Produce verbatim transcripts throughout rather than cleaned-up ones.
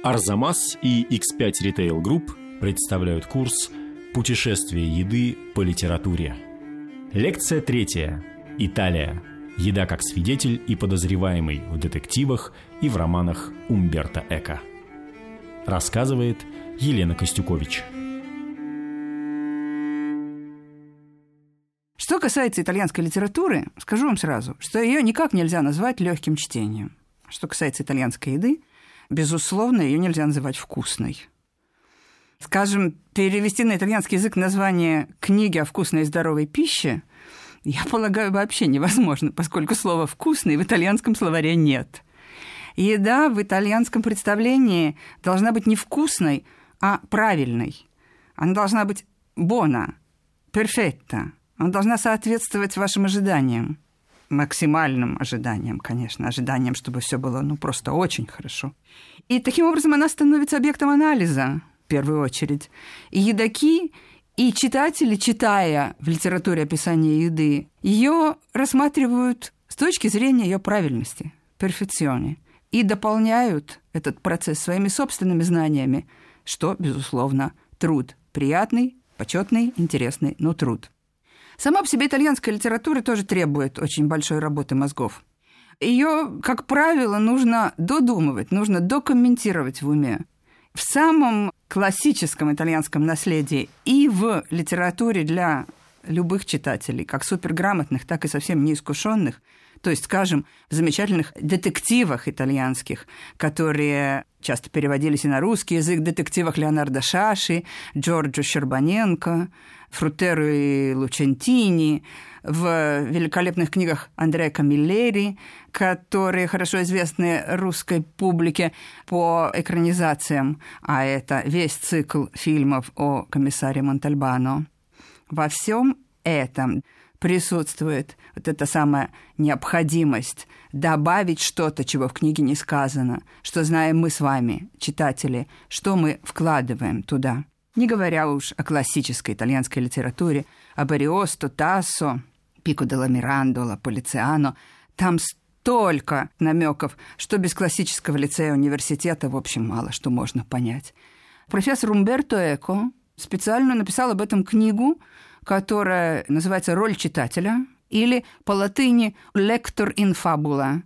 Арзамас и икс пять Retail Group представляют курс «Путешествие еды по литературе». Лекция третья. Италия. Еда как свидетель и подозреваемый в детективах и в романах Умберто Эко. Рассказывает Елена Костюкович. Что касается итальянской литературы, скажу вам сразу, что ее никак нельзя назвать легким чтением. Что касается итальянской еды, безусловно, ее нельзя называть вкусной. Скажем, перевести на итальянский язык название книги о вкусной и здоровой пище, я полагаю, вообще невозможно, поскольку слова «вкусный» в итальянском словаре нет. Еда в итальянском представлении должна быть не вкусной, а правильной. Она должна быть «buona», «perfetta». Она должна соответствовать вашим ожиданиям. Максимальным ожиданиям, конечно. Ожиданиям, чтобы все было ну, просто очень хорошо. И таким образом она становится объектом анализа, в первую очередь. И едоки, и читатели, читая в литературе описание еды, ее рассматривают с точки зрения ее правильности, перфекционе, и дополняют этот процесс своими собственными знаниями, что, безусловно, труд. Приятный, почетный, интересный, но труд. Сама по себе итальянская литература тоже требует очень большой работы мозгов. Ее, как правило, нужно додумывать, нужно докомментировать в уме. В самом классическом итальянском наследии и в литературе для любых читателей, как суперграмотных, так и совсем неискушенных, то есть, скажем, в замечательных детективах итальянских, которые часто переводились и на русский язык, детективах Леонардо Шаши, Джорджо Щербаненко, Фрутеро и Лучентини, в великолепных книгах Андреа Камиллери, которые хорошо известны русской публике по экранизациям, а это весь цикл фильмов о комиссаре Монтальбано. Во всем этом присутствует вот эта самая необходимость добавить что-то, чего в книге не сказано, что знаем мы с вами, читатели, что мы вкладываем туда. Не говоря уж о классической итальянской литературе, об Ариосто, Тассо, Пико делла Мирандола, Полициано. Там столько намеков, что без классического лицея университета, в общем, мало что можно понять. Профессор Умберто Эко специально написал об этом книгу, которая называется «Роль читателя», или по латыни «Lector in fabula»,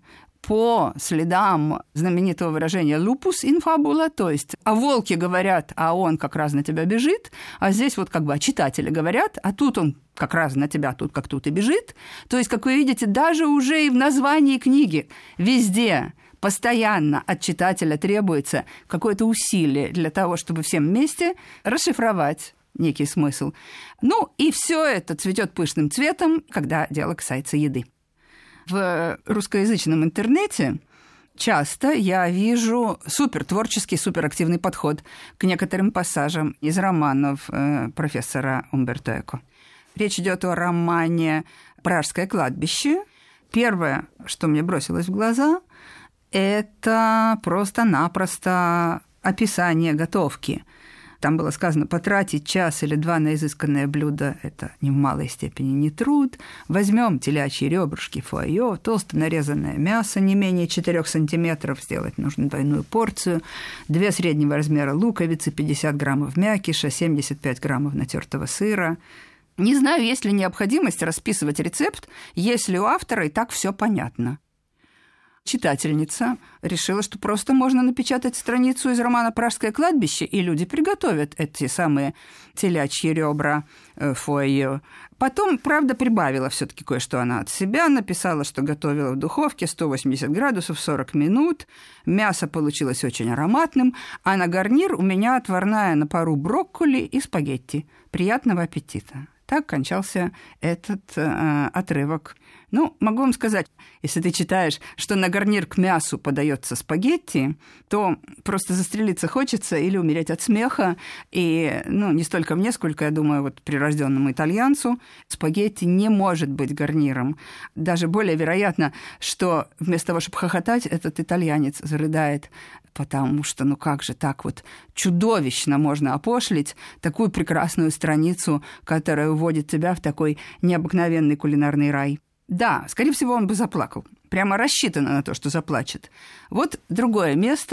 по следам знаменитого выражения «lupus in fabula», то есть о волке говорят, а он как раз на тебя бежит, а здесь вот как бы о читателе говорят, а тут он как раз на тебя тут как тут и бежит. То есть, как вы видите, даже уже и в названии книги везде постоянно от читателя требуется какое-то усилие для того, чтобы всем вместе расшифровать некий смысл. Ну, и все это цветет пышным цветом, когда дело касается еды. В русскоязычном интернете часто я вижу супертворческий, суперактивный подход к некоторым пассажам из романов э, профессора Умберто Эко. Речь идет о романе «Пражское кладбище». Первое, что мне бросилось в глаза, это просто-напросто описание готовки. Там было сказано, потратить час или два на изысканное блюдо – это ни в малой степени не труд. Возьмем телячьи ребрышки, фуайо, толсто нарезанное мясо, не менее четырех сантиметров, сделать нужно двойную порцию, две среднего размера луковицы, пятьдесят граммов мякиша, семьдесят пять граммов натертого сыра. Не знаю, есть ли необходимость расписывать рецепт, если у автора и так все понятно. Читательница решила, что просто можно напечатать страницу из романа «Пражское кладбище», и люди приготовят эти самые телячьи ребра, фуайо. Потом, правда, прибавила все-таки кое-что она от себя, написала, что готовила в духовке сто восемьдесят градусов сорок минут, мясо получилось очень ароматным, а на гарнир у меня отварная на пару брокколи и спагетти. Приятного аппетита. Так кончался этот э, отрывок. Ну, могу вам сказать, если ты читаешь, что на гарнир к мясу подается спагетти, то просто застрелиться хочется или умереть от смеха. И, ну, не столько мне, сколько, я думаю, вот прирожденному итальянцу, спагетти не может быть гарниром. Даже более вероятно, что вместо того, чтобы хохотать, этот итальянец зарыдает, потому что, ну как же так вот чудовищно можно опошлить такую прекрасную страницу, которая уводит тебя в такой необыкновенный кулинарный рай. Да, скорее всего, он бы заплакал. Прямо рассчитано на то, что заплачет. Вот другое место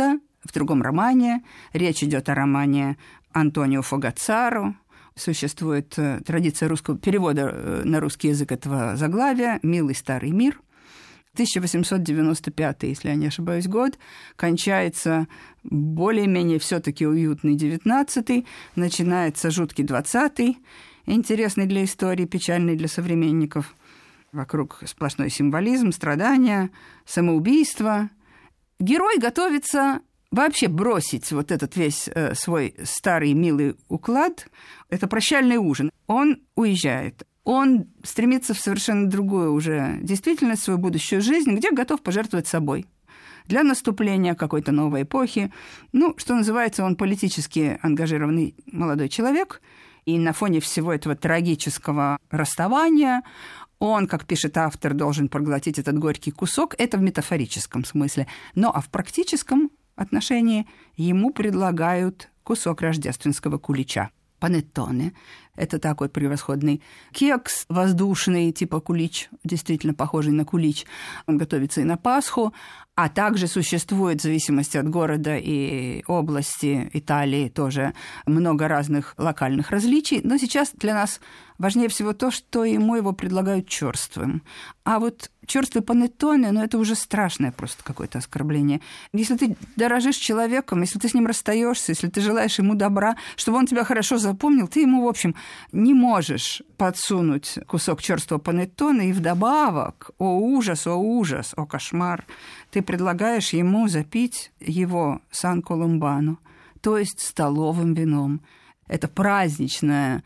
в другом романе. Речь идет о романе Антонио Фогацаро. Существует традиция русского перевода на русский язык этого заглавия «Милый старый мир». тысяча восемьсот девяносто пятый, если я не ошибаюсь, год, кончается более-менее все-таки уютный девятнадцатый, начинается жуткий двадцатый, интересный для истории, печальный для современников. Вокруг сплошной символизм, страдания, самоубийство. Герой готовится вообще бросить вот этот весь э, свой старый милый уклад. Это прощальный ужин. Он уезжает. Он стремится в совершенно другую уже действительность, свою будущую жизнь, где готов пожертвовать собой для наступления какой-то новой эпохи. Ну, что называется, он политически ангажированный молодой человек, и на фоне всего этого трагического расставания он, как пишет автор, должен проглотить этот горький кусок. Это в метафорическом смысле. Но а в практическом отношении ему предлагают кусок рождественского кулича. Панеттоне. Это такой превосходный кекс воздушный, типа кулич, действительно похожий на кулич. Он готовится и на Пасху, а также существует, в зависимости от города и области Италии, тоже много разных локальных различий. Но сейчас для нас важнее всего то, что ему его предлагают чёрствым. А вот чёрствый панеттоне, ну, это уже страшное просто какое-то оскорбление. Если ты дорожишь человеком, если ты с ним расстаешься, если ты желаешь ему добра, чтобы он тебя хорошо запомнил, ты ему, в общем, не можешь подсунуть кусок чёрствого панеттоне, и вдобавок, о ужас, о ужас, о кошмар, ты предлагаешь ему запить его сан-колумбано, то есть столовым вином. Это праздничная,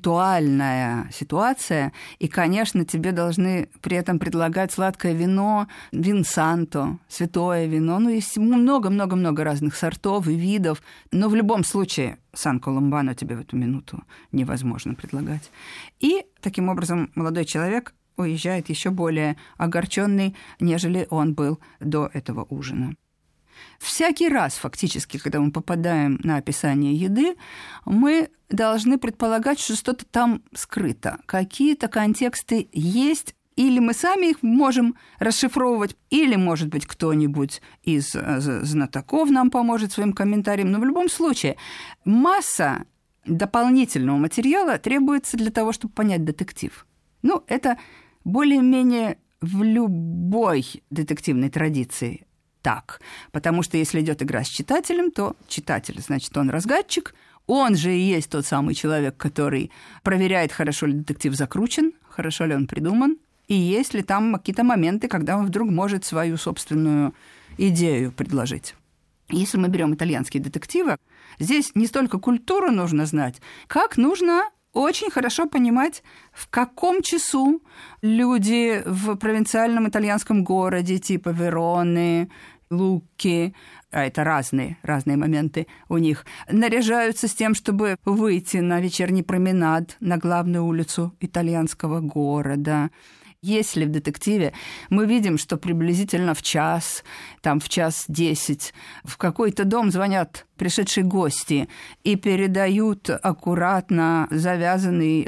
ритуальная ситуация, и, конечно, тебе должны при этом предлагать сладкое вино, вин-санто, святое вино. Ну, есть много-много-много разных сортов и видов, но в любом случае сан-колумбано тебе в эту минуту невозможно предлагать. И таким образом молодой человек уезжает еще более огорченный, нежели он был до этого ужина. Всякий раз, фактически, когда мы попадаем на описание еды, мы должны предполагать, что что-то там скрыто. Какие-то контексты есть, или мы сами их можем расшифровывать, или, может быть, кто-нибудь из знатоков нам поможет своим комментарием. Но в любом случае масса дополнительного материала требуется для того, чтобы понять детектив. Ну, это более-менее в любой детективной традиции так. Потому что если идет игра с читателем, то читатель, значит, он разгадчик, он же и есть тот самый человек, который проверяет, хорошо ли детектив закручен, хорошо ли он придуман, и есть ли там какие-то моменты, когда он вдруг может свою собственную идею предложить. Если мы берем итальянские детективы, здесь не столько культуру нужно знать, как нужно очень хорошо понимать, в каком часу люди в провинциальном итальянском городе типа Вероны, Луки, а это разные, разные моменты у них, наряжаются с тем, чтобы выйти на вечерний променад на главную улицу итальянского города. Если в детективе мы видим, что приблизительно в час, там в час десять, в какой-то дом звонят пришедшие гости и передают аккуратно завязанный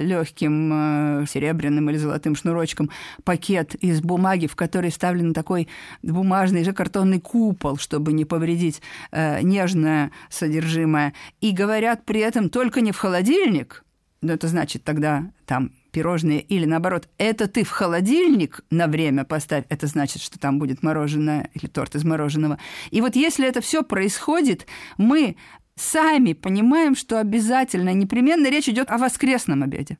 легким серебряным или золотым шнурочком пакет из бумаги, в который вставлен такой бумажный же картонный купол, чтобы не повредить э, нежное содержимое, и говорят при этом только не в холодильник, но это значит тогда там пирожные, или наоборот, это ты в холодильник на время поставь, это значит, что там будет мороженое или торт из мороженого. И вот если это все происходит, мы сами понимаем, что обязательно, непременно речь идет о воскресном обеде.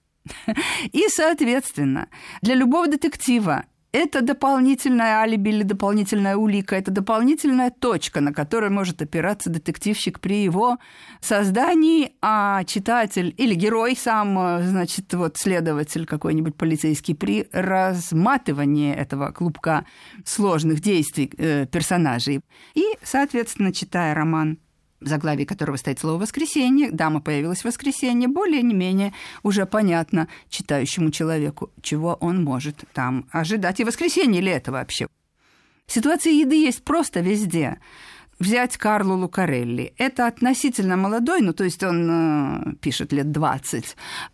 И, соответственно, для любого детектива это дополнительное алиби или дополнительная улика, это дополнительная точка, на которой может опираться детективщик при его создании, а читатель или герой сам, значит, вот следователь какой-нибудь полицейский, при разматывании этого клубка сложных действий э, персонажей. И, соответственно, читая роман, в заглавии которого стоит слово «воскресенье», дама появилась в воскресенье, более-менее уже понятно читающему человеку, чего он может там ожидать. И воскресенье ли это вообще? Ситуация еды есть просто везде. Взять Карло Лукарелли. Это относительно молодой, ну, то есть он э, пишет лет двадцать, при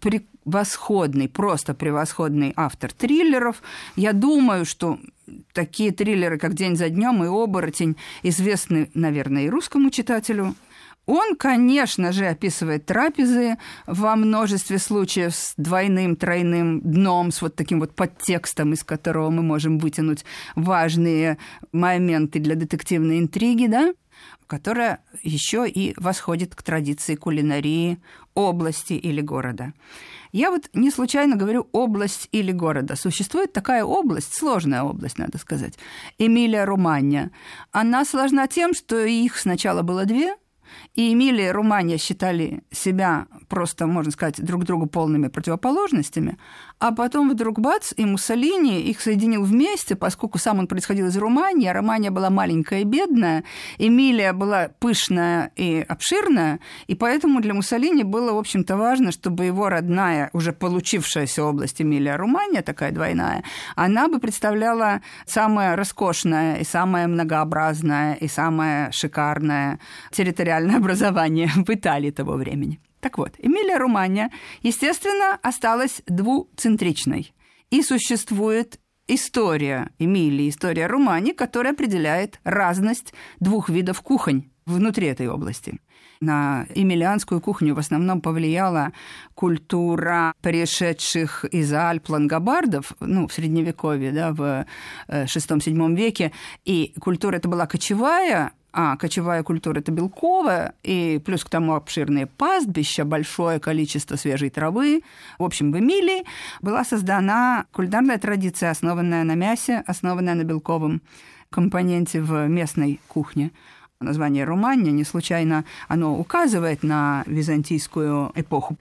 превосходный, просто превосходный автор триллеров. Я думаю, что такие триллеры, как «День за днем» и «Оборотень», известны, наверное, и русскому читателю. Он, конечно же, описывает трапезы во множестве случаев с двойным, тройным дном, с вот таким вот подтекстом, из которого мы можем вытянуть важные моменты для детективной интриги, да, которая еще и восходит к традиции кулинарии области или города. Я вот не случайно говорю «область или города». Существует такая область, сложная область, надо сказать, Эмилия-Романья. Она сложна тем, что их сначала было две, и Эмилия и Романья считали себя просто, можно сказать, друг другу полными противоположностями, а потом вдруг бац, и Муссолини их соединил вместе, поскольку сам он происходил из Романьи, а Романья была маленькая и бедная, Эмилия была пышная и обширная, и поэтому для Муссолини было, в общем-то, важно, чтобы его родная, уже получившаяся область Эмилия-Романья, такая двойная, она бы представляла самое роскошное и самое многообразное и самое шикарное территориальное образование в Италии того времени. Так вот, Эмилия-Романья, естественно, осталась двуцентричной. И существует история Эмилии, история Романьи, которая определяет разность двух видов кухонь внутри этой области. На эмилианскую кухню в основном повлияла культура пришедших из Альп лангобардов, ну, в Средневековье, да, в шестом-седьмом веке. И культура эта была кочевая, а кочевая культура – это белковая, и плюс к тому обширные пастбища, большое количество свежей травы. В общем, в Эмилии была создана кулинарная традиция, основанная на мясе, основанная на белковом компоненте в местной кухне. Название Романья не случайно, оно указывает на византийскую эпоху.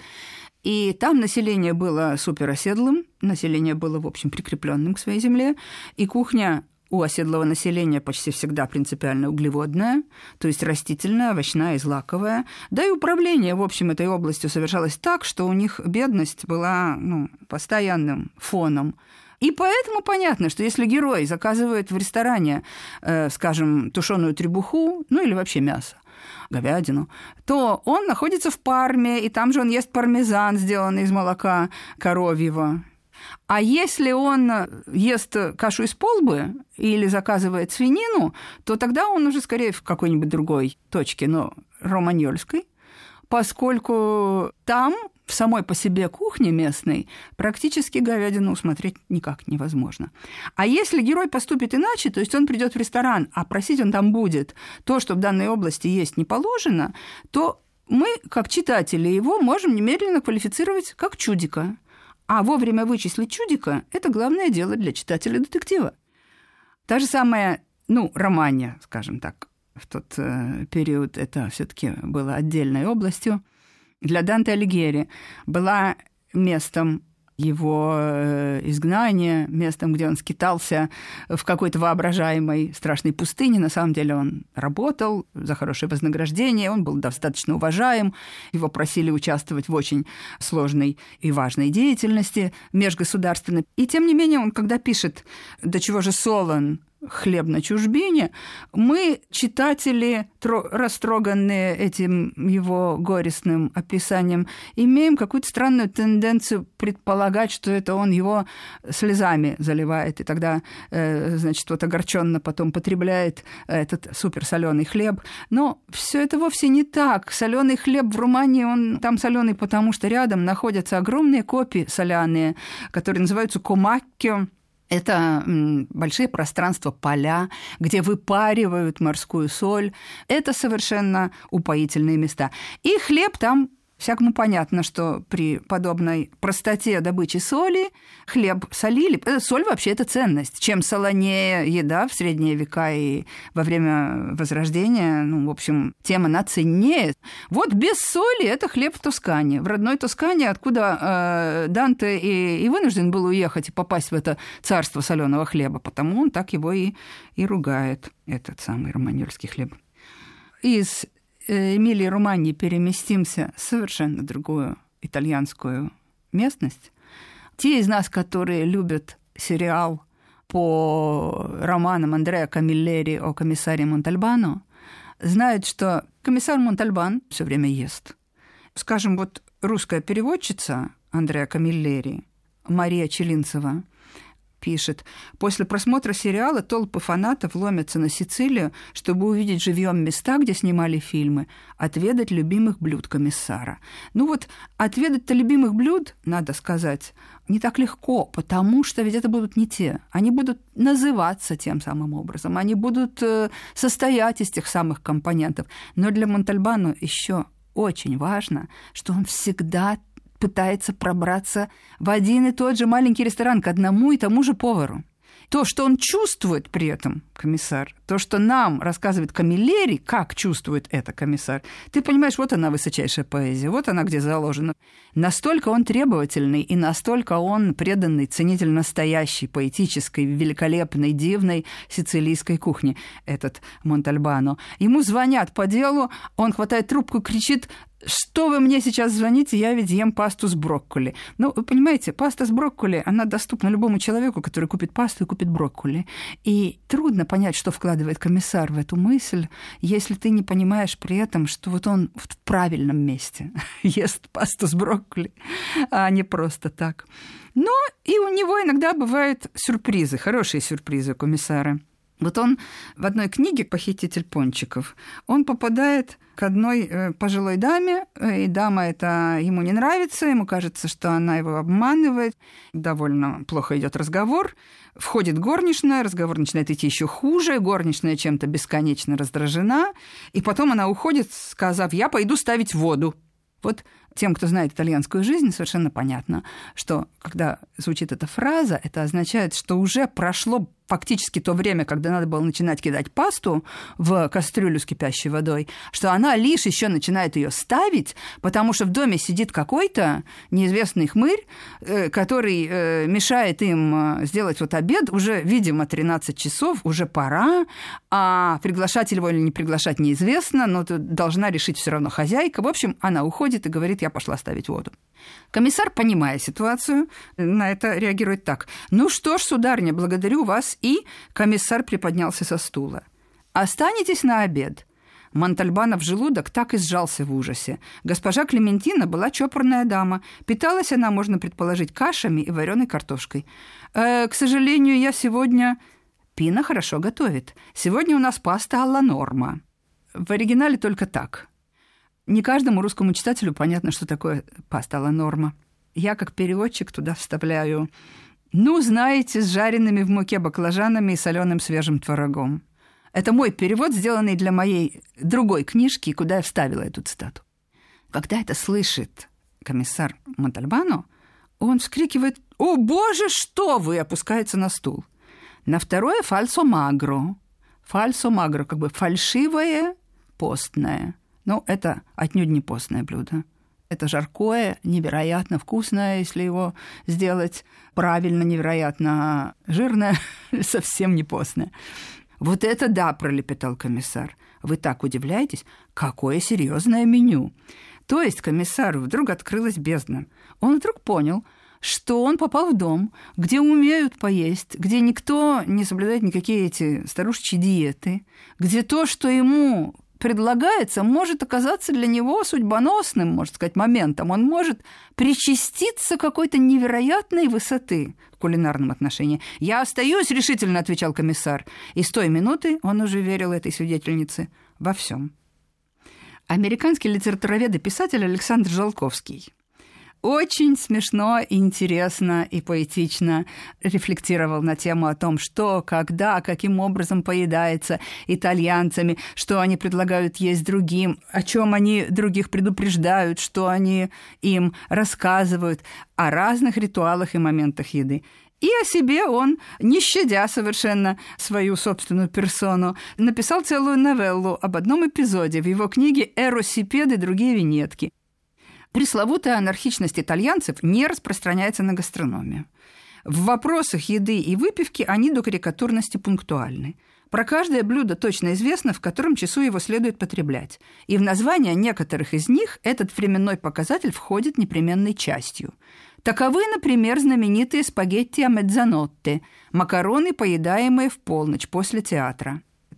И там население было супероседлым, население было, в общем, прикрепленным к своей земле, и кухня у оседлого населения почти всегда принципиально углеводная, то есть растительная, овощная и злаковая. Да и управление, в общем, этой областью совершалось так, что у них бедность была, ну, постоянным фоном. И поэтому понятно, что если герой заказывает в ресторане, э, скажем, тушеную требуху, ну или вообще мясо, говядину, то он находится в Парме, и там же он ест пармезан, сделанный из молока коровьего. А если он ест кашу из полбы или заказывает свинину, то тогда он уже скорее в какой-нибудь другой точке, но романьольской, поскольку там, в самой по себе кухне местной, практически говядину усмотреть никак невозможно. А если герой поступит иначе, то есть он придет в ресторан, а просить он там будет то, что в данной области есть не положено, то мы, как читатели его, можем немедленно квалифицировать как чудика. А вовремя вычислить чудика – это главное дело для читателя детектива. Та же самая, ну, Романья, скажем так, в тот э, период это все-таки было отдельной областью. Для Данте Алигьери была местом его изгнания, местом, где он скитался в какой-то воображаемой страшной пустыне. На самом деле он работал за хорошее вознаграждение, он был достаточно уважаем, его просили участвовать в очень сложной и важной деятельности межгосударственной. И тем не менее он, когда пишет «До чего же солон хлеб на чужбине», мы, читатели, растроганные этим его горестным описанием, имеем какую-то странную тенденцию предполагать, что это он его слезами заливает, и тогда, значит, вот огорченно потом потребляет этот суперсоленый хлеб. Но все это вовсе не так. Соленый хлеб в Романьи, он там соленый, потому что рядом находятся огромные копи соляные, которые называются комаккио. Это большие пространства, поля, где выпаривают морскую соль. Это совершенно упоительные места. И хлеб там, всякому понятно, что при подобной простоте добычи соли хлеб солили. Соль вообще это ценность. Чем солонее еда в средние века и во время Возрождения, ну, в общем, тем она ценнее. Вот без соли это хлеб в Тоскане. В родной Тоскане, откуда э, Данте и, и вынужден был уехать и попасть в это царство соленого хлеба, потому он так его и, и ругает, этот самый романьольский хлеб. Из Эмилии Романьи переместимся в совершенно другую итальянскую местность. Те из нас, которые любят сериал по романам Андреа Камиллери о комиссаре Монтальбано, знают, что комиссар Монтальбан все время ест. Скажем, вот русская переводчица Андреа Камиллери, Мария Челинцева, пишет: после просмотра сериала толпы фанатов ломятся на Сицилию, чтобы увидеть живьем места, где снимали фильмы, отведать любимых блюд комиссара. Ну вот отведать-то любимых блюд, надо сказать, не так легко, потому что ведь это будут не те. Они будут называться тем самым образом, они будут состоять из тех самых компонентов. Но для Монтальбано еще очень важно, что он всегда пытается пробраться в один и тот же маленький ресторан к одному и тому же повару. То, что он чувствует при этом, комиссар, то, что нам рассказывает Камиллери, как чувствует это комиссар, ты понимаешь, вот она высочайшая поэзия, вот она где заложена. Настолько он требовательный и настолько он преданный ценитель настоящей, поэтической, великолепной, дивной сицилийской кухни, этот Монтальбано. Ему звонят по делу, он хватает трубку и кричит: что вы мне сейчас звоните, я ведь ем пасту с брокколи. Ну, вы понимаете, паста с брокколи, она доступна любому человеку, который купит пасту и купит брокколи. И трудно понять, что вкладывает комиссар в эту мысль, если ты не понимаешь при этом, что вот он в правильном месте ест пасту с брокколи, а не просто так. Но и у него иногда бывают сюрпризы, хорошие сюрпризы у комиссара. Вот он в одной книге «Похититель пончиков» он попадает к одной пожилой даме, и дама это ему не нравится, ему кажется, что она его обманывает, довольно плохо идет разговор, входит горничная, разговор начинает идти еще хуже, горничная чем-то бесконечно раздражена, и потом она уходит, сказав: «Я пойду ставить воду». Вот тем, кто знает итальянскую жизнь, совершенно понятно, что когда звучит эта фраза, это означает, что уже прошло фактически то время, когда надо было начинать кидать пасту в кастрюлю с кипящей водой, что она лишь еще начинает ее ставить, потому что в доме сидит какой-то неизвестный хмырь, который мешает им сделать вот обед. Уже, видимо, тринадцать часов, уже пора, а приглашать его или не приглашать неизвестно, но должна решить все равно хозяйка. В общем, она уходит и говорит: я пошла ставить воду. Комиссар, понимая ситуацию, на это реагирует так: «Ну что ж, сударыня, благодарю вас». И комиссар приподнялся со стула. «Останетесь на обед?» Монтальбано в желудок так и сжался в ужасе. Госпожа Клементина была чопорная дама. Питалась она, можно предположить, кашами и вареной картошкой. «Э, «К сожалению, я сегодня...» «Пина хорошо готовит. Сегодня у нас паста алла норма». В оригинале только так. Не каждому русскому читателю понятно, что такое паста алла норма. Я, как переводчик, туда вставляю: «Ну, знаете, с жареными в муке баклажанами и соленым свежим творогом». Это мой перевод, сделанный для моей другой книжки, куда я вставила эту цитату. Когда это слышит комиссар Монтальбано, он вскрикивает: «О, боже, что вы!» и опускается на стул. На второе фальсо магро. Фальсо магро, как бы фальшивое постное. Но это отнюдь не постное блюдо. Это жаркое, невероятно вкусное, если его сделать правильно, невероятно жирное, совсем не постное. «Вот это да», – пролепетал комиссар. «Вы так удивляетесь? Какое серьезное меню!» То есть комиссару вдруг открылась бездна. Он вдруг понял, что он попал в дом, где умеют поесть, где никто не соблюдает никакие эти старушечьи диеты, где то, что ему предлагается, может оказаться для него судьбоносным, можно сказать, моментом. Он может причаститься какой-то невероятной высоты в кулинарном отношении. «Я остаюсь решительно», – отвечал комиссар. И с той минуты он уже верил этой свидетельнице во всем. Американский литературовед и писатель Александр Жолковский очень смешно, интересно и поэтично рефлектировал на тему о том, что, когда, каким образом поедается итальянцами, что они предлагают есть другим, о чем они других предупреждают, что они им рассказывают, о разных ритуалах и моментах еды. И о себе он, не щадя совершенно свою собственную персону, написал целую новеллу об одном эпизоде в его книге «Эросипед и другие виньетки». Пресловутая анархичность итальянцев не распространяется на гастрономию. В вопросах еды и выпивки они до карикатурности пунктуальны. Про каждое блюдо точно известно, в котором часу его следует потреблять. И в название некоторых из них этот временной показатель входит непременной частью. Таковы, например, знаменитые спагетти а меззанотте – макароны, поедаемые в полночь после театра.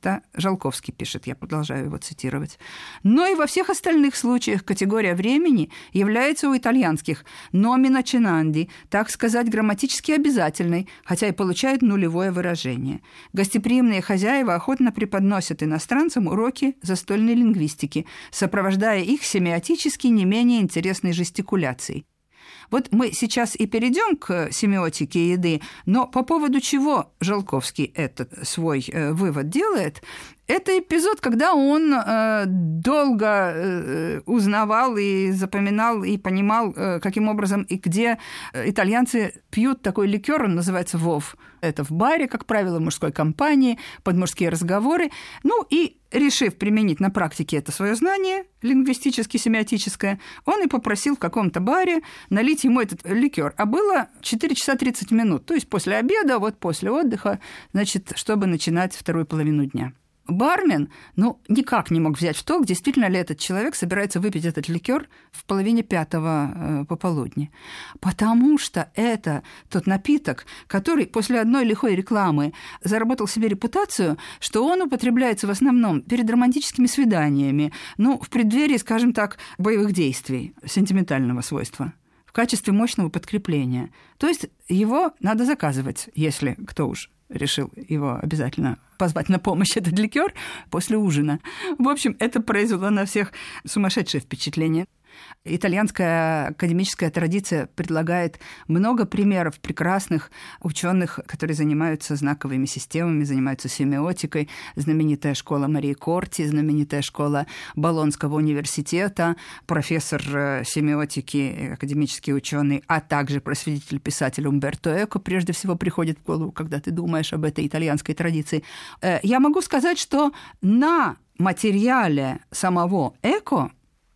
Это Жолковский пишет, я продолжаю его цитировать. Но и во всех остальных случаях категория времени является у итальянских номина чинанди, так сказать, грамматически обязательной, хотя и получает нулевое выражение. Гостеприимные хозяева охотно преподносят иностранцам уроки застольной лингвистики, сопровождая их семиотически не менее интересной жестикуляцией. Вот мы сейчас и перейдем к семиотике еды, но по поводу чего Жолковский этот свой э, вывод делает, это эпизод, когда он э, долго э, узнавал и запоминал, и понимал, э, каким образом и где итальянцы пьют такой ликер, он называется «Вов». Это в баре, как правило, в мужской компании, под мужские разговоры. Ну и, решив применить на практике это свое знание, лингвистически-семиотическое, он и попросил в каком-то баре налить ему этот ликер. А было четыре часа тридцать минут, то есть после обеда, вот после отдыха, значит, чтобы начинать вторую половину дня. Бармен, ну, никак не мог взять в толк, действительно ли этот человек собирается выпить этот ликер в половине пятого э, пополудни. Потому что это тот напиток, который после одной лихой рекламы заработал себе репутацию, что он употребляется в основном перед романтическими свиданиями, ну, в преддверии, скажем так, боевых действий сентиментального свойства, в качестве мощного подкрепления. То есть его надо заказывать, если кто уж решил его обязательно позвать на помощь, этот ликер, после ужина. В общем, это произвело на всех сумасшедшее впечатление. Итальянская академическая традиция предлагает много примеров прекрасных ученых, которые занимаются знаковыми системами, занимаются семиотикой. Знаменитая школа Марии Корти, знаменитая школа Болонского университета, профессор семиотики, академический ученый, а также просветитель-писатель Умберто Эко прежде всего приходит в голову, когда ты думаешь об этой итальянской традиции. Я могу сказать, что на материале самого Эко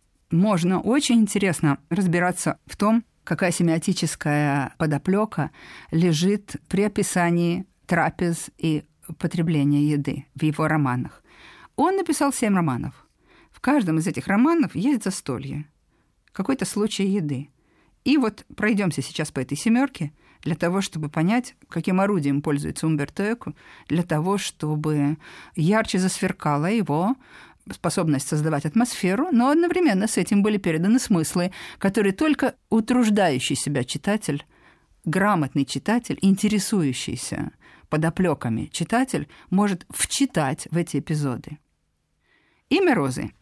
можно очень интересно разбираться в том, какая семиотическая подоплека лежит при описании трапез и потребления еды в его романах. Он написал семь романов. В каждом из этих романов есть застолье, какой-то случай еды. И вот пройдемся сейчас по этой семерке для того, чтобы понять, каким орудием пользуется Умберто Эко, для того, чтобы ярче засверкала его способность создавать атмосферу, но одновременно с этим были переданы смыслы, которые только утруждающий себя читатель, грамотный читатель, интересующийся подоплеками читатель может вчитать в эти эпизоды. Имя Розы.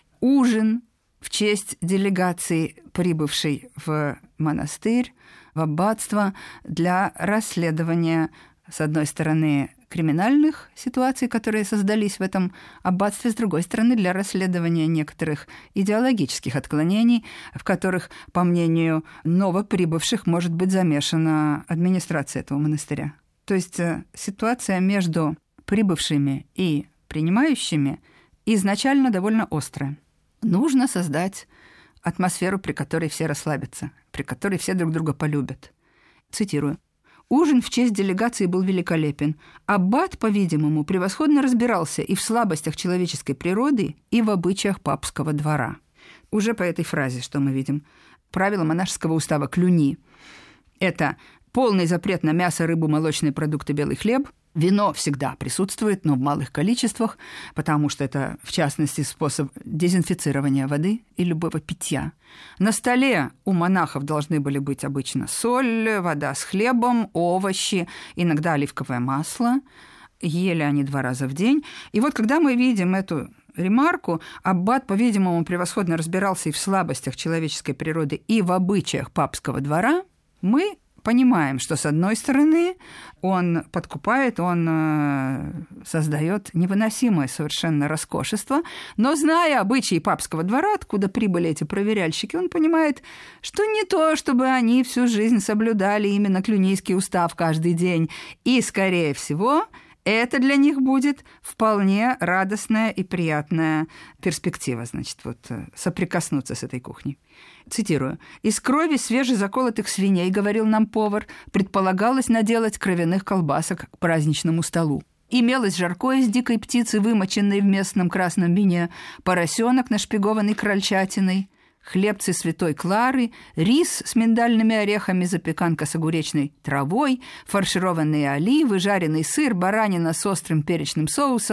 Ужин в честь делегации, прибывшей в монастырь, в аббатство для расследования, с одной стороны, криминальных ситуаций, которые создались в этом аббатстве, с другой стороны, для расследования некоторых идеологических отклонений, в которых, по мнению новоприбывших, может быть замешана администрация этого монастыря. То есть ситуация между прибывшими и принимающими изначально довольно острая. Нужно создать атмосферу, при которой все расслабятся, при которой все друг друга полюбят. Цитирую. «Ужин в честь делегации был великолепен. Аббат, по-видимому, превосходно разбирался и в слабостях человеческой природы, и в обычаях папского двора». Уже по этой фразе что мы видим? Правило монашеского устава «клюни». Это полный запрет на мясо, рыбу, молочные продукты, белый хлеб. Вино всегда присутствует, но в малых количествах, потому что это, в частности, способ дезинфицирования воды и любого питья. На столе у монахов должны были быть обычно соль, вода с хлебом, овощи, иногда оливковое масло. Ели они два раза в день. И вот когда мы видим эту ремарку, аббат, по-видимому, превосходно разбирался и в слабостях человеческой природы, и в обычаях папского двора, мы понимаем, что, с одной стороны, он подкупает, он э, создает невыносимое совершенно роскошество, но, зная обычаи папского двора, откуда прибыли эти проверяльщики, он понимает, что не то, чтобы они всю жизнь соблюдали именно клюнийский устав каждый день, и, скорее всего, это для них будет вполне радостная и приятная перспектива, значит, вот соприкоснуться с этой кухней. Цитирую. «Из крови свежезаколотых свиней, — говорил нам повар, — предполагалось наделать кровяных колбасок к праздничному столу. Имелось жаркое из дикой птицы, вымоченной в местном красном вине, поросенок, нашпигованный крольчатиной, хлебцы святой Клары, рис с миндальными орехами, запеканка с огуречной травой, фаршированные оливы, жареный сыр, баранина с острым перечным соусом.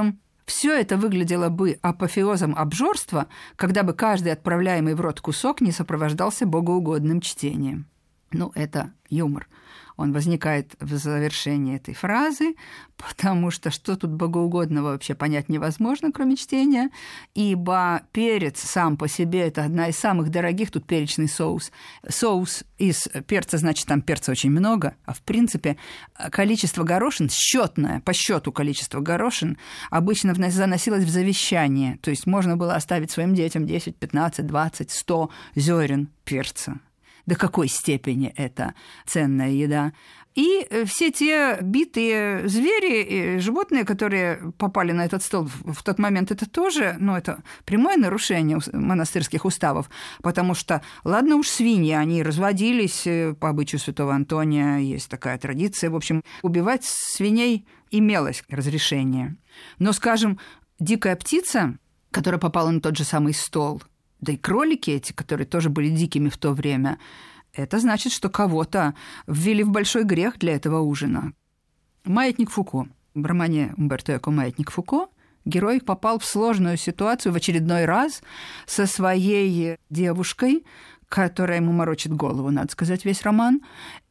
Все это выглядело бы апофеозом обжорства, когда бы каждый отправляемый в рот кусок не сопровождался богоугодным чтением. Ну, это юмор. Он возникает в завершении этой фразы, потому что что тут богоугодного вообще понять невозможно, кроме чтения, ибо перец сам по себе – это одна из самых дорогих, тут перечный соус. Соус из перца, значит, там перца очень много, а в принципе количество горошин, счетное, по счету количество горошин, обычно заносилось в завещание, то есть можно было оставить своим детям десять, пятнадцать, двадцать, сто зерен перца. До какой степени это ценная еда. И все те битые звери, животные, которые попали на этот стол в тот момент, это тоже, ну, это прямое нарушение монастырских уставов, потому что, ладно уж, свиньи, они разводились, по обычаю святого Антония есть такая традиция, в общем, убивать свиней имелось разрешение. Но, скажем, дикая птица, которая попала на тот же самый стол, да и кролики эти, которые тоже были дикими в то время, это значит, что кого-то ввели в большой грех для этого ужина. Маятник Фуко. В романе Умберто Эко «Маятник Фуко» герой попал в сложную ситуацию в очередной раз со своей девушкой, которая ему морочит голову, надо сказать, весь роман,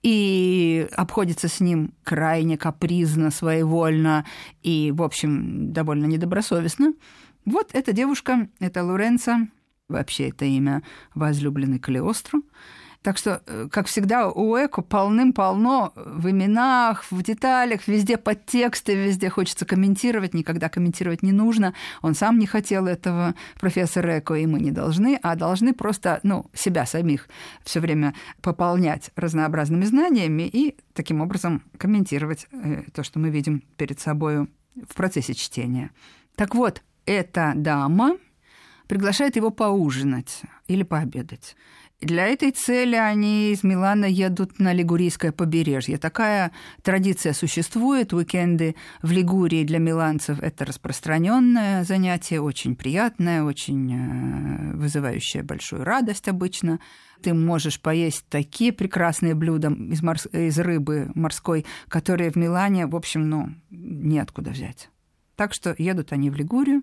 и обходится с ним крайне капризно, своевольно и, в общем, довольно недобросовестно. Вот эта девушка, это Лоренцо, вообще это имя возлюбленной Калиостро. Так что, как всегда, у Эко полным-полно в именах, в деталях, везде подтексты, везде хочется комментировать, никогда комментировать не нужно. Он сам не хотел этого, профессор Эко, и мы не должны, а должны просто, ну, себя самих все время пополнять разнообразными знаниями и таким образом комментировать то, что мы видим перед собой в процессе чтения. Так вот, эта дама приглашает его поужинать или пообедать. Для этой цели они из Милана едут на Лигурийское побережье. Такая традиция существует. Уикенды в Лигурии для миланцев – это распространенное занятие, очень приятное, очень вызывающее большую радость обычно. Ты можешь поесть такие прекрасные блюда из, морс... из рыбы морской, которые в Милане, в общем, ну, неоткуда взять. Так что едут они в Лигурию.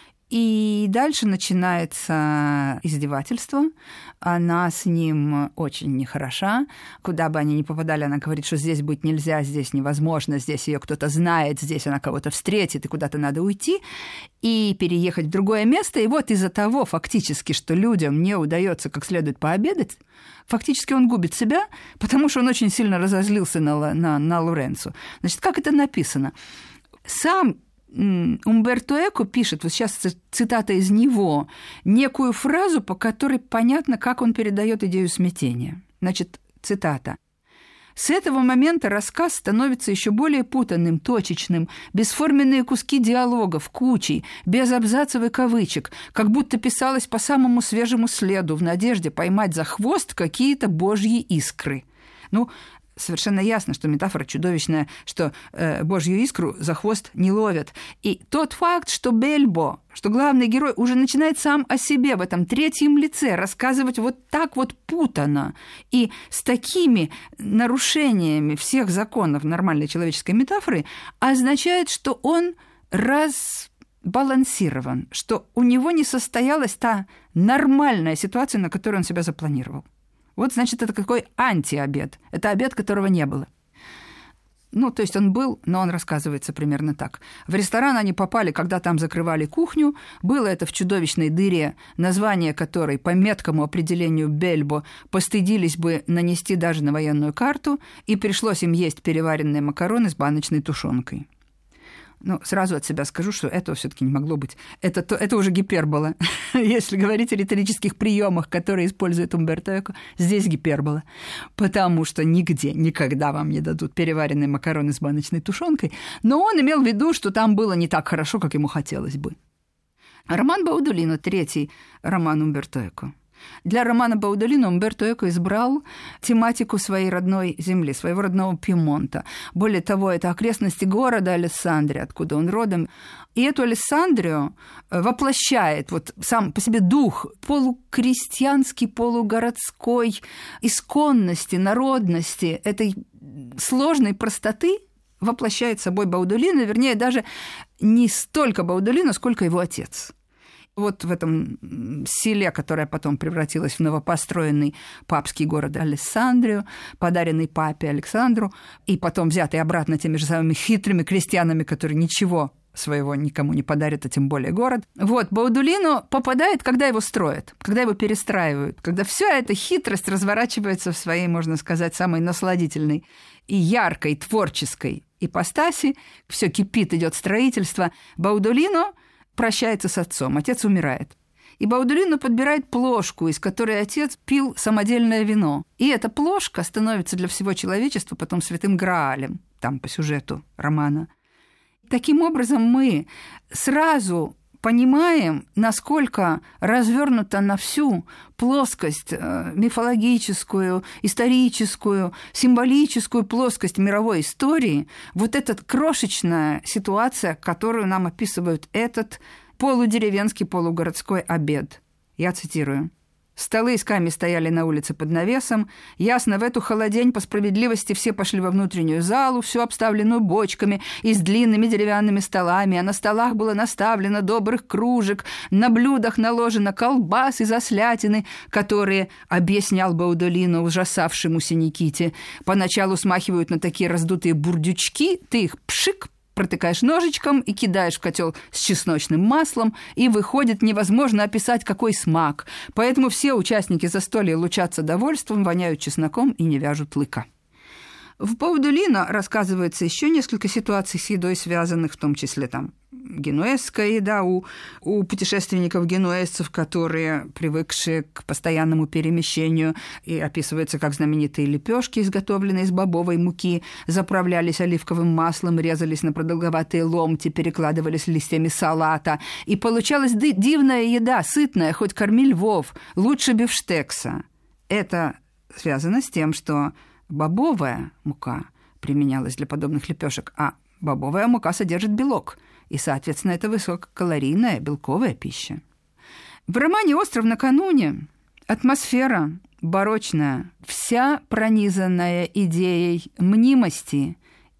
И дальше начинается издевательство. Она с ним очень нехороша. Куда бы они ни попадали, она говорит, что здесь быть нельзя, здесь невозможно, здесь ее кто-то знает, здесь она кого-то встретит, и куда-то надо уйти и переехать в другое место. И вот из-за того, фактически, что людям не удается как следует пообедать, фактически он губит себя, потому что он очень сильно разозлился на, на, на Лоренцо. Значит, как это написано? Сам Умберто Эко пишет, вот сейчас цитата из него, некую фразу, по которой понятно, как он передает идею смятения. Значит, цитата. «С этого момента рассказ становится еще более путанным, точечным, бесформенные куски диалогов, кучей, без абзацев и кавычек, как будто писалось по самому свежему следу, в надежде поймать за хвост какие-то божьи искры». Ну, совершенно ясно, что метафора чудовищная, что э, божью искру за хвост не ловят. И тот факт, что Бельбо, что главный герой уже начинает сам о себе в этом третьем лице рассказывать вот так вот путано и с такими нарушениями всех законов нормальной человеческой метафоры, означает, что он разбалансирован, что у него не состоялась та нормальная ситуация, на которую он себя запланировал. Вот, значит, это какой антиобед. Это обед, которого не было. Ну, то есть он был, но он рассказывается примерно так. В ресторан они попали, когда там закрывали кухню. Было это в чудовищной дыре, название которой, по меткому определению Бельбо, постыдились бы нанести даже на военную карту, и пришлось им есть переваренные макароны с баночной тушенкой. Ну, сразу от себя скажу, что этого все-таки не могло быть. Это, то, это уже гипербола. Если говорить о риторических приемах, которые использует Умберто Эко, здесь гипербола. Потому что нигде, никогда вам не дадут переваренные макароны с баночной тушенкой. Но он имел в виду, что там было не так хорошо, как ему хотелось бы. Роман Баудолино, третий роман Умберто Эко. Для романа Баудолино Умберто Эко избрал тематику своей родной земли, своего родного Пьемонта. Более того, это окрестности города Алессандрия, откуда он родом. И эту Алессандрию воплощает вот сам по себе дух полукрестьянский, полугородской исконности, народности, этой сложной простоты, воплощает собой Баудолино, вернее, даже не столько Баудолино, сколько его отец. Вот в этом селе, которое потом превратилось в новопостроенный папский город Алессандрию, подаренный папе Александру, и потом взятый обратно теми же самыми хитрыми крестьянами, которые ничего своего никому не подарят, а тем более город. Вот, Баудолино попадает, когда его строят, когда его перестраивают, когда вся эта хитрость разворачивается в своей, можно сказать, самой насладительной и яркой, творческой ипостаси, все кипит, идет строительство. Баудолино прощается с отцом, отец умирает. И Баудолино подбирает плошку, из которой отец пил самодельное вино. И эта плошка становится для всего человечества потом святым Граалем, там по сюжету романа. Таким образом, мы сразу понимаем, насколько развернута на всю плоскость мифологическую, историческую, символическую плоскость мировой истории вот эта крошечная ситуация, которую нам описывает этот полудеревенский, полугородской обед. Я цитирую. «Столы из камня стояли на улице под навесом. Ясно, в эту холодень по справедливости все пошли во внутреннюю залу, всю обставленную бочками и с длинными деревянными столами, а на столах было наставлено добрых кружек, на блюдах наложено колбас из ослятины, которые, объяснял Баудолино ужасавшемуся Никите, поначалу смахивают на такие раздутые бурдючки, ты их пшик, протыкаешь ножичком и кидаешь в котел с чесночным маслом, и выходит невозможно описать, какой смак. Поэтому все участники застолья лучатся довольством, воняют чесноком и не вяжут лыка». В Баудолино рассказывается еще несколько ситуаций с едой, связанных в том числе там генуэзская еда у, у путешественников-генуэзцев, которые, привыкшие к постоянному перемещению, и описывается, как знаменитые лепешки, изготовленные из бобовой муки, заправлялись оливковым маслом, резались на продолговатые ломти, перекладывались листьями салата, и получалась дивная еда, сытная, хоть корми львов, лучше бифштекса. Это связано с тем, что бобовая мука применялась для подобных лепешек, а бобовая мука содержит белок, и, соответственно, это высококалорийная белковая пища. В романе «Остров накануне» атмосфера барочная, вся пронизанная идеей мнимости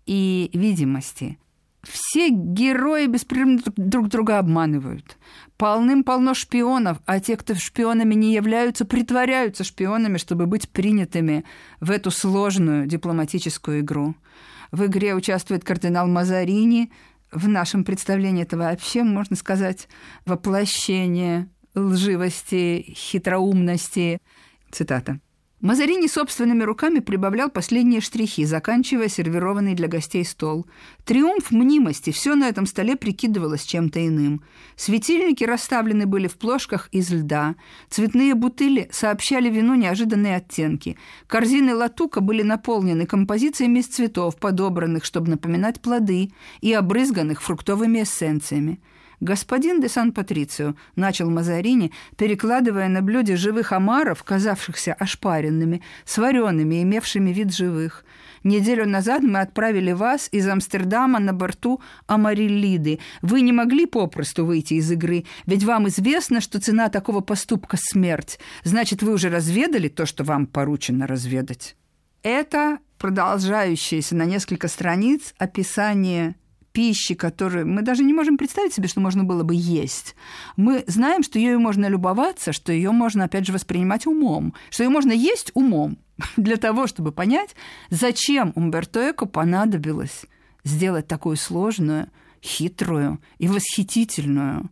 и видимости. Все герои беспрерывно друг друга обманывают. Полным-полно шпионов, а те, кто шпионами не являются, притворяются шпионами, чтобы быть принятыми в эту сложную дипломатическую игру. В игре участвует кардинал Мазарини. В нашем представлении это вообще, можно сказать, воплощение лживости, хитроумности. Цитата. «Мазарини собственными руками прибавлял последние штрихи, заканчивая сервированный для гостей стол. Триумф мнимости, все на этом столе прикидывалось чем-то иным. Светильники расставлены были в плошках из льда, цветные бутыли сообщали вину неожиданные оттенки, корзины латука были наполнены композициями из цветов, подобранных, чтобы напоминать плоды, и обрызганных фруктовыми эссенциями. «Господин де Сан-Патрицио», — начал Мазарини, перекладывая на блюде живых омаров, казавшихся ошпаренными, сваренными, имевшими вид живых. «Неделю назад мы отправили вас из Амстердама на борту Амариллиды. Вы не могли попросту выйти из игры, ведь вам известно, что цена такого поступка — смерть. Значит, вы уже разведали то, что вам поручено разведать». Это продолжающееся на несколько страниц описание пищи, которую мы даже не можем представить себе, что можно было бы есть. Мы знаем, что ею можно любоваться, что ее можно, опять же, воспринимать умом, что ее можно есть умом для того, чтобы понять, зачем Умберто Эко понадобилось сделать такую сложную, хитрую и восхитительную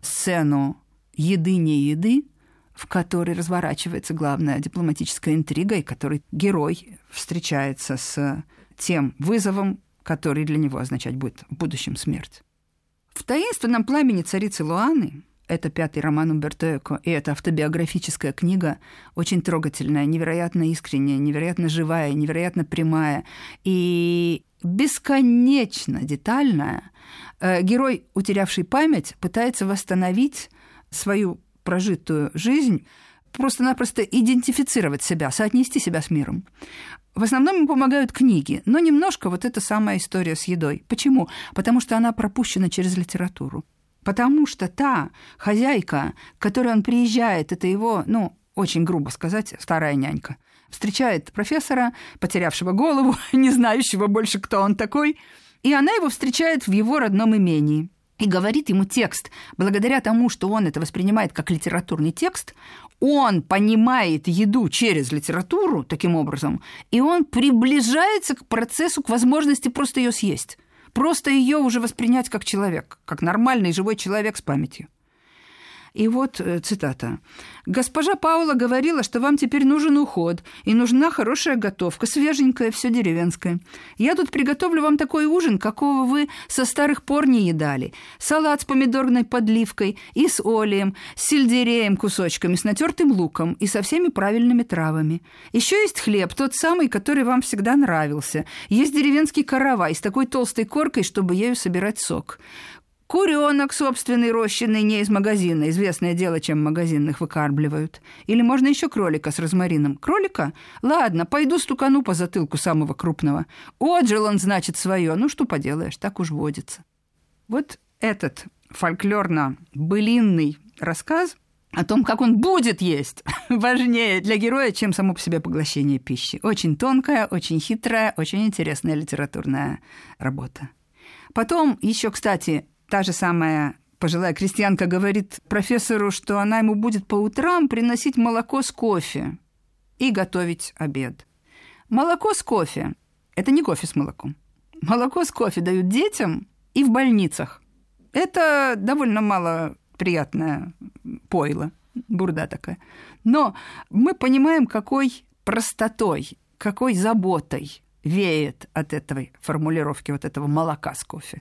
сцену еды-не еды, в которой разворачивается главная дипломатическая интрига, и которой герой встречается с тем вызовом, который для него означать будет в будущем смерть. В «Таинственном пламени царицы Луаны» — это пятый роман Умберто Эко, и это автобиографическая книга, очень трогательная, невероятно искренняя, невероятно живая, невероятно прямая и бесконечно детальная. Герой, утерявший память, пытается восстановить свою прожитую жизнь, просто-напросто идентифицировать себя, соотнести себя с миром. В основном ему помогают книги, но немножко вот эта самая история с едой. Почему? Потому что она пропущена через литературу. Потому что та хозяйка, к которой он приезжает, это его, ну, очень грубо сказать, старая нянька, встречает профессора, потерявшего голову, не знающего больше, кто он такой, и она его встречает в его родном имении. и говорит ему текст. Благодаря тому, что он это воспринимает как литературный текст, он понимает еду через литературу таким образом, и он приближается к процессу, к возможности просто ее съесть. Просто ее уже воспринять как человек, как нормальный живой человек с памятью. И вот цитата. «Госпожа Паула говорила, что вам теперь нужен уход, и нужна хорошая готовка, свеженькая, все деревенское. Я тут приготовлю вам такой ужин, какого вы со старых пор не едали. Салат с помидорной подливкой и с олием, с сельдереем кусочками, с натертым луком и со всеми правильными травами. Еще есть хлеб, тот самый, который вам всегда нравился. Есть деревенский каравай с такой толстой коркой, чтобы ею собирать сок. Куренок собственный, рощенный, не из магазина. Известное дело, чем магазинных выкармливают. Или можно еще кролика с розмарином. Кролика? Ладно, пойду стукану по затылку самого крупного. Отжил он, значит, свое. Ну, что поделаешь, так уж водится». Вот этот фольклорно-былинный рассказ о том, как он будет есть, важнее для героя, чем само по себе поглощение пищи. Очень тонкая, очень хитрая, очень интересная литературная работа. Потом еще, кстати, та же самая пожилая крестьянка говорит профессору, что она ему будет по утрам приносить молоко с кофе и готовить обед. Молоко с кофе – это не кофе с молоком. Молоко с кофе дают детям и в больницах. Это довольно малоприятное пойло, бурда такая. Но мы понимаем, какой простотой, какой заботой веет от этой формулировки, вот этого молока с кофе.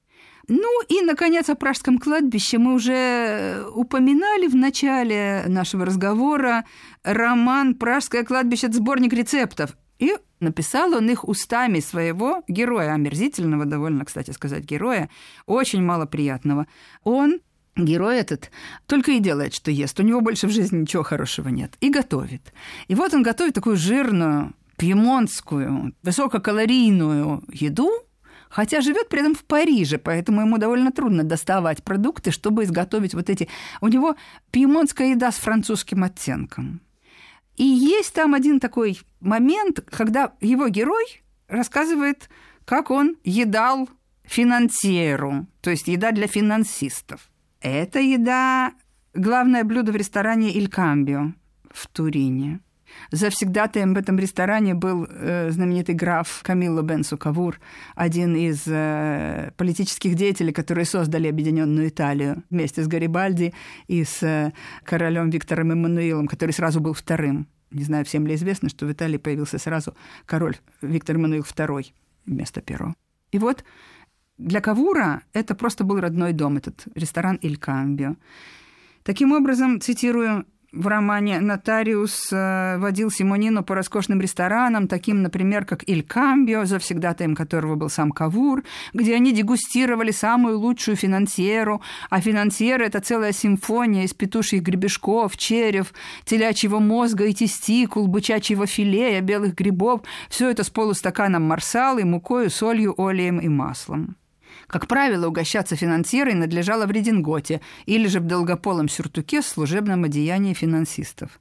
Ну и, наконец, о Пражском кладбище мы уже упоминали в начале нашего разговора. Роман «Пражское кладбище» – это сборник рецептов. И написал он их устами своего героя, омерзительного довольно, кстати сказать, героя, очень малоприятного. Он, герой этот, только и делает, что ест. У него больше в жизни ничего хорошего нет. И готовит. И вот он готовит такую жирную, пьемонтскую, высококалорийную еду, хотя живет при этом в Париже, поэтому ему довольно трудно доставать продукты, чтобы изготовить вот эти... У него пьемонтская еда с французским оттенком. И есть там один такой момент, когда его герой рассказывает, как он едал финансьеру, то есть еда для финансистов. Это еда – главное блюдо в ресторане «Иль Камбио» в Турине. Завсегдатаем в этом ресторане был э, знаменитый граф Камилло Бенсу-Кавур, один из э, политических деятелей, которые создали Объединенную Италию вместе с Гарибальди и с э, королем Виктором Эммануилом, который сразу был вторым. Не знаю, всем ли известно, что в Италии появился сразу король Виктор Эммануил второй вместо первого. И вот для Кавура это просто был родной дом, этот ресторан «Иль Камбио». Таким образом, цитирую, в романе нотариус водил Симонину по роскошным ресторанам, таким, например, как «Иль Камбио», завсегдатаем которого был сам Кавур, где они дегустировали самую лучшую финансьеру, а финансьера – это целая симфония из петушьих гребешков, черев, телячьего мозга и тестикул, бычачьего филея, белых грибов. Все это с полустаканом марсалы, мукою, солью, олеем и маслом. Как правило, угощаться финансьерой надлежало в рединготе или же в долгополом сюртуке с служебном одеянии финансистов.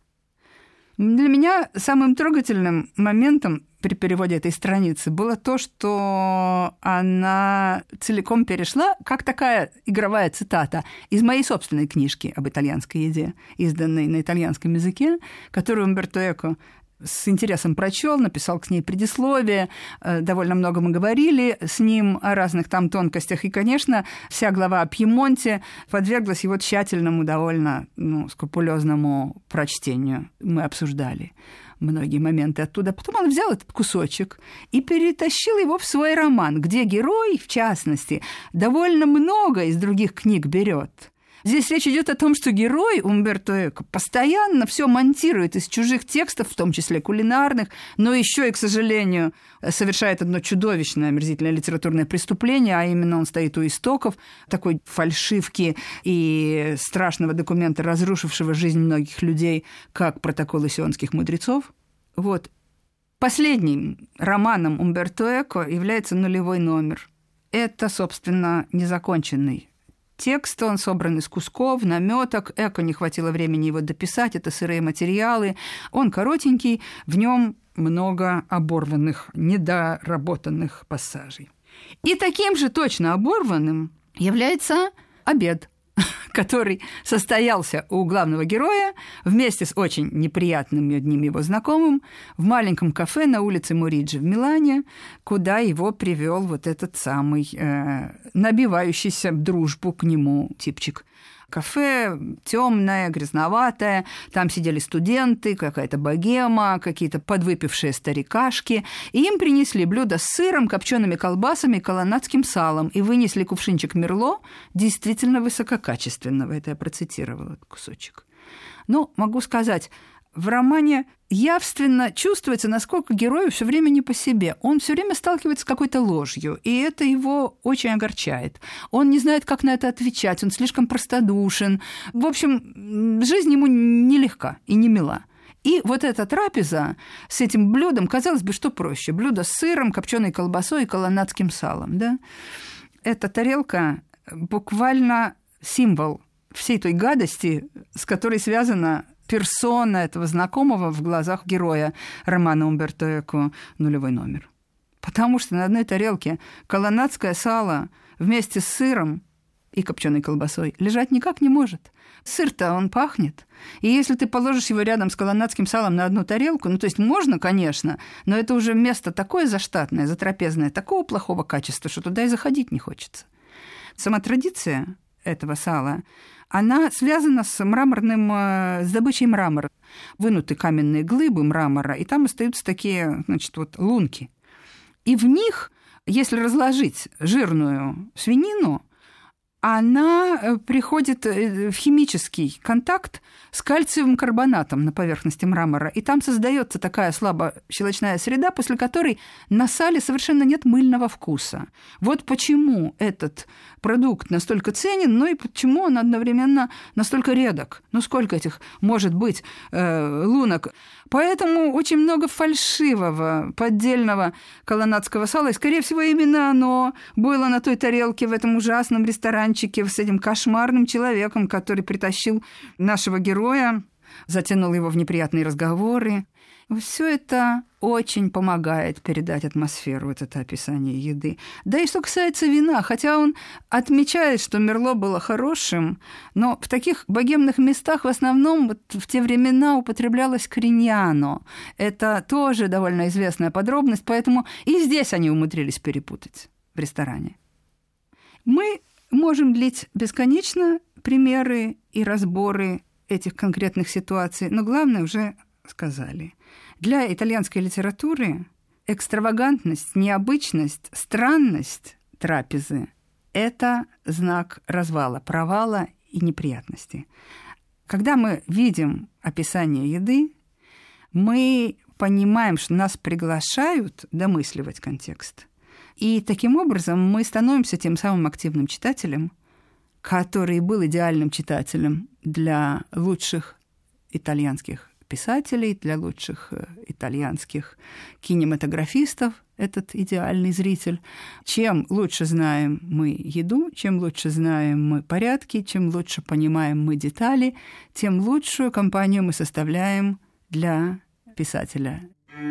Для меня самым трогательным моментом при переводе этой страницы было то, что она целиком перешла, как такая игровая цитата, из моей собственной книжки об итальянской еде, изданной на итальянском языке, которую Умберто Эко с интересом прочел, написал к ней предисловие, довольно много мы говорили с ним о разных там тонкостях, и, конечно, вся глава о Пьемонте подверглась его тщательному, довольно ну, скрупулезному прочтению. Мы обсуждали многие моменты оттуда. Потом он взял этот кусочек и перетащил его в свой роман, где герой, в частности, довольно много из других книг берет. Здесь речь идет о том, что герой Умберто Эко постоянно все монтирует из чужих текстов, в том числе кулинарных, но еще и, к сожалению, совершает одно чудовищное, омерзительное литературное преступление, а именно он стоит у истоков такой фальшивки и страшного документа, разрушившего жизнь многих людей, как протоколы сионских мудрецов. Вот. Последним романом Умберто Эко является «Нулевой номер». Это, собственно, незаконченный текст, он собран из кусков, намёток. Эко не хватило времени его дописать, это сырые материалы. Он коротенький, в нем много оборванных, недоработанных пассажей. И таким же точно оборванным является обед, который состоялся у главного героя вместе с очень неприятным одним его знакомым в маленьком кафе на улице Муриджи в Милане, куда его привел вот этот самый э, набивающийся в дружбу к нему типчик. Кафе темное, грязноватое, там сидели студенты, какая-то богема, какие-то подвыпившие старикашки, и им принесли блюдо с сыром, копчеными колбасами и колонадским салом, и вынесли кувшинчик Мерло, действительно высококачественного, это я процитировала этот кусочек. Ну, могу сказать, в романе явственно чувствуется, насколько герою все время не по себе. Он все время сталкивается с какой-то ложью, и это его очень огорчает. Он не знает, как на это отвечать, он слишком простодушен. В общем, жизнь ему нелегка и не мила. И вот эта трапеза с этим блюдом, казалось бы, что проще. Блюдо с сыром, копченой колбасой и колонадским салом. Да? Эта тарелка буквально символ всей той гадости, с которой связана персона этого знакомого в глазах героя романа Умберто Эко «Нулевой номер». Потому что на одной тарелке колонадское сало вместе с сыром и копченой колбасой лежать никак не может. Сыр-то он пахнет. И если ты положишь его рядом с колонадским салом на одну тарелку, ну, то есть можно, конечно, но это уже место такое заштатное, затрапезное, такого плохого качества, что туда и заходить не хочется. Сама традиция этого сала, она связана с мраморным, с добычей мрамора. Вынуты каменные глыбы мрамора, и там остаются такие, значит, вот лунки. И в них, если разложить жирную свинину, она приходит в химический контакт с кальциевым карбонатом на поверхности мрамора, и там создается такая слабощелочная среда, после которой на сале совершенно нет мыльного вкуса. Вот почему этот продукт настолько ценен, но и почему он одновременно настолько редок. Ну, сколько этих может быть э, лунок? Поэтому очень много фальшивого, поддельного колонадского сала, и, скорее всего, именно оно было на той тарелке в этом ужасном ресторанчике с этим кошмарным человеком, который притащил нашего героя, затянул его в неприятные разговоры. Все это очень помогает передать атмосферу, вот это описание еды. Да и что касается вина, хотя он отмечает, что Мерло было хорошим, но в таких богемных местах в основном вот в те времена употреблялось криньяно. Это тоже довольно известная подробность, поэтому и здесь они умудрились перепутать в ресторане. Мы можем длить бесконечно примеры и разборы этих конкретных ситуаций, но главное уже сказали. Для итальянской литературы экстравагантность, необычность, странность трапезы – это знак развала, провала и неприятности. Когда мы видим описание еды, мы понимаем, что нас приглашают домысливать контекст. И таким образом мы становимся тем самым активным читателем, который был идеальным читателем для лучших итальянских писателей, для лучших итальянских кинематографистов, этот идеальный зритель. Чем лучше знаем мы еду, чем лучше знаем мы порядки, чем лучше понимаем мы детали, тем лучшую компанию мы составляем для писателя.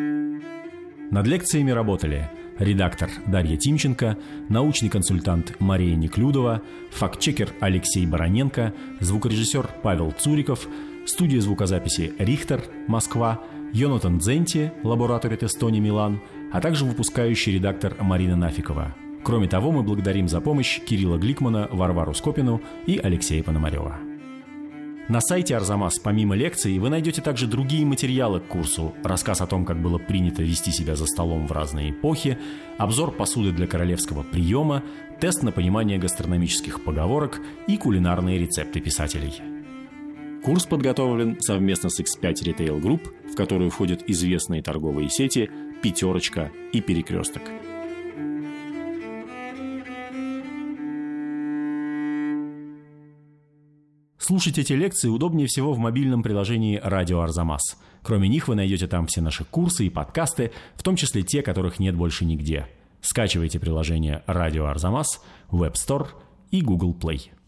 Над лекциями работали редактор Дарья Тимченко, научный консультант Мария Неклюдова, фактчекер Алексей Бароненко, звукорежиссер Павел Цуриков, студия звукозаписи «Рихтер», Москва, Йонатан Дзенти, лаборатория Эстони, Милан, а также выпускающий редактор Марина Нафикова. Кроме того, мы благодарим за помощь Кирилла Гликмана, Варвару Скопину и Алексея Пономарева. На сайте Арзамас помимо лекций вы найдете также другие материалы к курсу, рассказ о том, как было принято вести себя за столом в разные эпохи, обзор посуды для королевского приема, тест на понимание гастрономических поговорок и кулинарные рецепты писателей. Курс подготовлен совместно с икс пять Retail Group, в которую входят известные торговые сети «Пятерочка» и «Перекресток». Слушать эти лекции удобнее всего в мобильном приложении «Радио Арзамас». Кроме них вы найдете там все наши курсы и подкасты, в том числе те, которых нет больше нигде. Скачивайте приложение «Радио Арзамас» в App Store и Google Play.